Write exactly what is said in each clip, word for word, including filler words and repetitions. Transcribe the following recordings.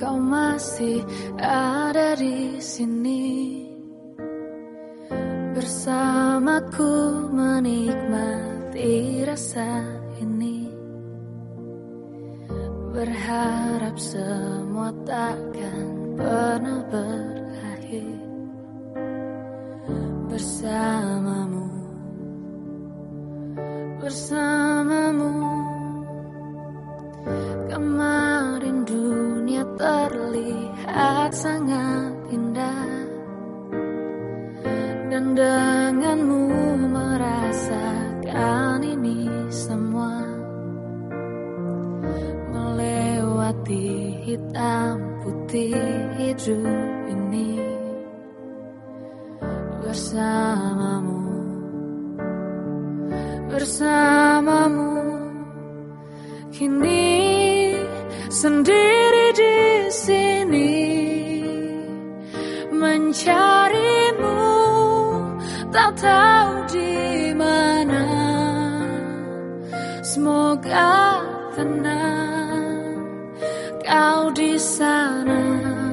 kau masih ada di sini bersamaku menikmati rasa ini. Berharap semua takkan pernah berakhir bersamamu, bersamamu. Kemarin dunia terlihat sangat indah, dan denganmu merasakan ini semua. Melewati hitam putih hidup ini bersamamu, bersamamu. Kini sendiri di sini mencarimu, tak tahu di mana. Semoga tenang kau di sana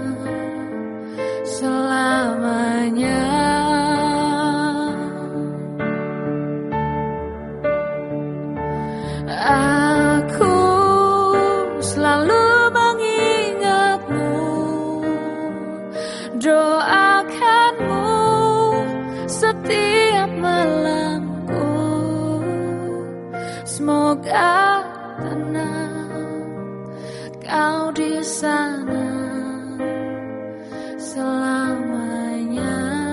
selamanya. Aku selalu mengingatmu, doakanmu setiap malamku. Semoga tenang kau di sana selamanya.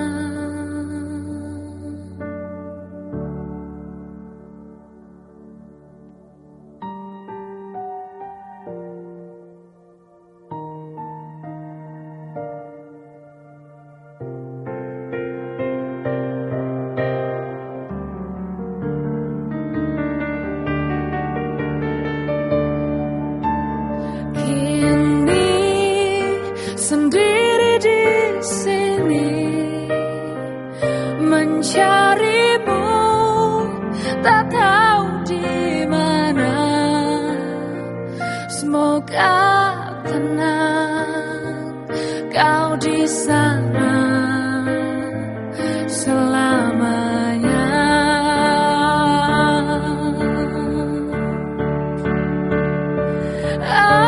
Sendiri di sini mencarimu, tak tahu di mana. Semoga tenang kau di sana selamanya. Ah,